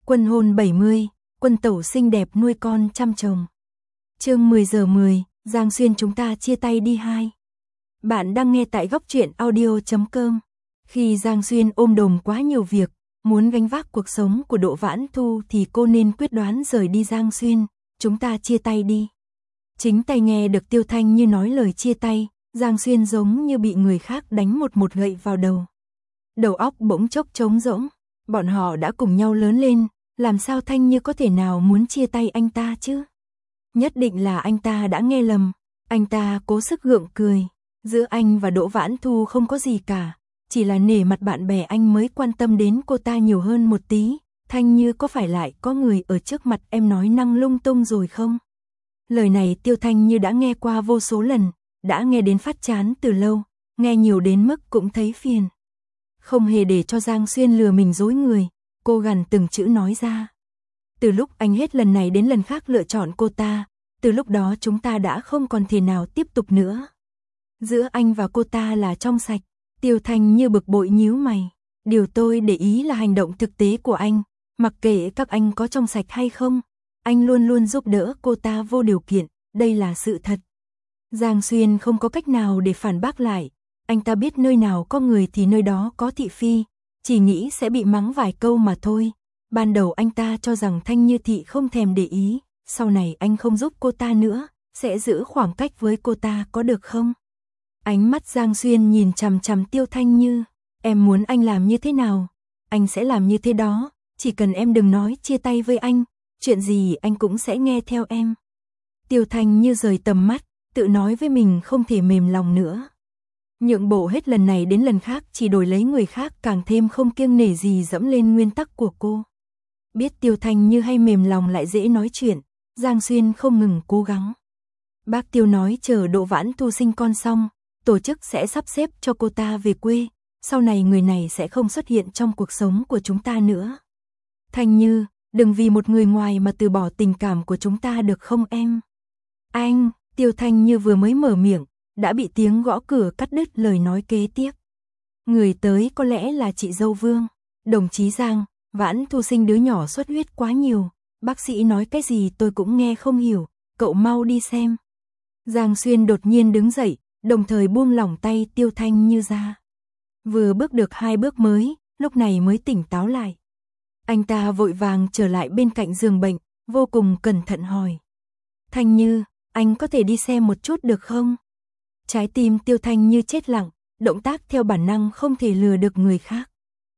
Quân hôn 70, quân tẩu xinh đẹp nuôi con chăm chồng. Chương 10 giờ 10, Giang Xuyên chúng ta chia tay đi 2. Bạn đang nghe tại góc truyện audio.com. Khi Giang Xuyên ôm đồm quá nhiều việc, muốn gánh vác cuộc sống của Đỗ Vãn Thu thì cô nên quyết đoán rời đi. Giang Xuyên, chúng ta chia tay đi. Chính tay nghe được Tiêu Thanh Như nói lời chia tay, Giang Xuyên giống như bị người khác đánh một gậy vào đầu. Đầu óc bỗng chốc trống rỗng, bọn họ đã cùng nhau lớn lên, làm sao Thanh Như có thể nào muốn chia tay anh ta chứ? Nhất định là anh ta đã nghe lầm. Anh ta cố sức gượng cười, giữa anh và Đỗ Vãn Thu không có gì cả, chỉ là nể mặt bạn bè anh mới quan tâm đến cô ta nhiều hơn một tí. Thanh Như, có phải lại có người ở trước mặt em nói năng lung tung rồi không? Lời này Tiêu Thanh Như đã nghe qua vô số lần, đã nghe đến phát chán từ lâu, nghe nhiều đến mức cũng thấy phiền. Không hề để cho Giang Xuyên lừa mình dối người, cô gằn từng chữ nói ra. Từ lúc anh hết lần này đến lần khác lựa chọn cô ta, từ lúc đó chúng ta đã không còn thể nào tiếp tục nữa. Giữa anh và cô ta là trong sạch. Tiêu Thanh Như bực bội nhíu mày. Điều tôi để ý là hành động thực tế của anh, mặc kệ các anh có trong sạch hay không, anh luôn luôn giúp đỡ cô ta vô điều kiện, đây là sự thật. Giang Xuyên không có cách nào để phản bác lại, anh ta biết nơi nào có người thì nơi đó có thị phi, chỉ nghĩ sẽ bị mắng vài câu mà thôi. Ban đầu anh ta cho rằng Thanh Như thị không thèm để ý, sau này anh không giúp cô ta nữa, sẽ giữ khoảng cách với cô ta có được không? Ánh mắt Giang Xuyên nhìn chằm chằm Tiêu Thanh Như, em muốn anh làm như thế nào, anh sẽ làm như thế đó, chỉ cần em đừng nói chia tay với anh, chuyện gì anh cũng sẽ nghe theo em. Tiêu Thanh Như rời tầm mắt, tự nói với mình không thể mềm lòng nữa. Nhượng bộ hết lần này đến lần khác chỉ đổi lấy người khác càng thêm không kiêng nể gì dẫm lên nguyên tắc của cô. Biết Tiêu Thanh Như hay mềm lòng lại dễ nói chuyện, Giang Xuyên không ngừng cố gắng. Bác Tiêu nói chờ Đỗ Vãn Thu sinh con xong, tổ chức sẽ sắp xếp cho cô ta về quê, sau này người này sẽ không xuất hiện trong cuộc sống của chúng ta nữa. Thanh Như, đừng vì một người ngoài mà từ bỏ tình cảm của chúng ta được không em? Anh, Tiêu Thanh Như vừa mới mở miệng, đã bị tiếng gõ cửa cắt đứt lời nói kế tiếp. Người tới có lẽ là chị dâu Vương. Đồng chí Giang, Vãn Thu sinh đứa nhỏ xuất huyết quá nhiều, bác sĩ nói cái gì tôi cũng nghe không hiểu, cậu mau đi xem. Giang Xuyên đột nhiên đứng dậy, đồng thời buông lỏng tay Tiêu Thanh Như ra. Vừa bước được 2 bước mới, lúc này mới tỉnh táo lại. Anh ta vội vàng trở lại bên cạnh giường bệnh, vô cùng cẩn thận hỏi. Thanh Như, anh có thể đi xem một chút được không? Trái tim Tiêu Thanh Như chết lặng, động tác theo bản năng không thể lừa được người khác.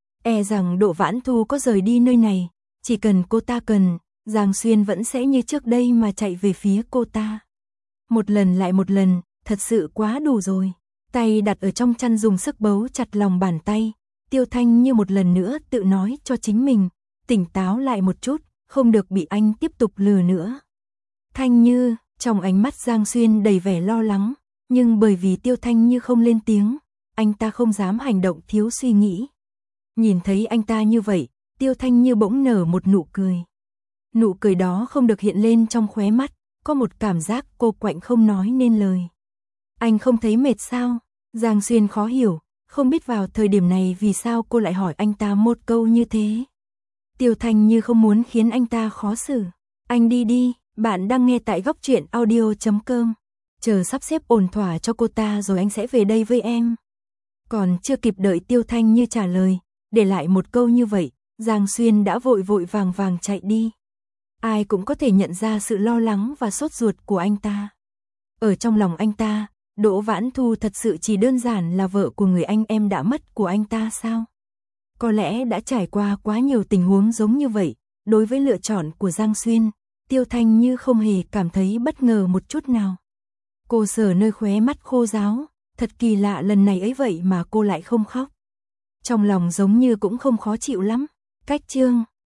E rằng Đỗ Vãn Thu có rời đi nơi này, chỉ cần cô ta cần, Giang Xuyên vẫn sẽ như trước đây mà chạy về phía cô ta. Một lần lại một lần, thật sự quá đủ rồi. Tay đặt ở trong chăn dùng sức bấu chặt lòng bàn tay, Tiêu Thanh Như một lần nữa tự nói cho chính mình, tỉnh táo lại một chút, không được bị anh tiếp tục lừa nữa. Thanh Như, trong ánh mắt Giang Xuyên đầy vẻ lo lắng, nhưng bởi vì Tiêu Thanh Như không lên tiếng, anh ta không dám hành động thiếu suy nghĩ. Nhìn thấy anh ta như vậy, Tiêu Thanh Như bỗng nở một nụ cười. Nụ cười đó không được hiện lên trong khóe mắt, có một cảm giác cô quạnh không nói nên lời. Anh không thấy mệt sao? Giang Xuyên khó hiểu, không biết vào thời điểm này vì sao cô lại hỏi anh ta một câu như thế. Tiêu Thanh Như không muốn khiến anh ta khó xử. Anh đi đi, bạn đang nghe tại góc truyện audio.com. Chờ sắp xếp ổn thỏa cho cô ta rồi anh sẽ về đây với em. Còn chưa kịp đợi Tiêu Thanh Như trả lời, để lại một câu như vậy, Giang Xuyên đã vội vàng chạy đi. Ai cũng có thể nhận ra sự lo lắng và sốt ruột của anh ta. Ở trong lòng anh ta, Đỗ Vãn Thu thật sự chỉ đơn giản là vợ của người anh em đã mất của anh ta sao? Có lẽ đã trải qua quá nhiều tình huống giống như vậy, đối với lựa chọn của Giang Xuyên, Tiêu Thanh Như không hề cảm thấy bất ngờ một chút nào. Cô sờ nơi khóe mắt khô ráo, thật kỳ lạ lần này ấy vậy mà cô lại không khóc. Trong lòng giống như cũng không khó chịu lắm. Cách chương